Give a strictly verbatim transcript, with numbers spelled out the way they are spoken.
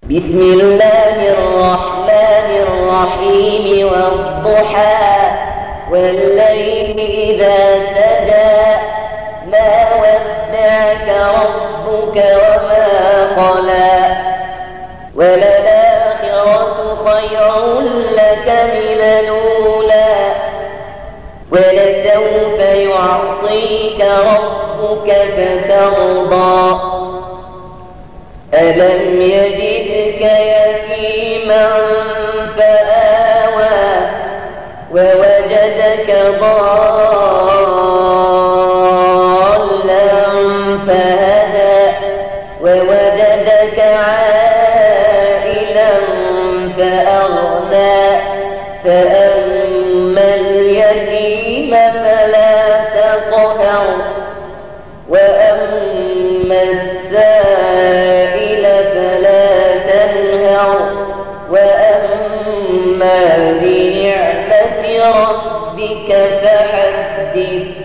بسم الله الرحمن الرحيم والضحى والليل إذا سجى ما ودعك ربك وما قلى وللآخرة خير لك من الأولى ولسوف يعطيك ربك فترضى ألم يجدك يتيما فآوى ووجدك ضالا فهدى ووجدك عائلا فأغنى فأما اليتيم فلا تقهر وأما السائل فلا تنهر وأما بنعمة ربك فحدث.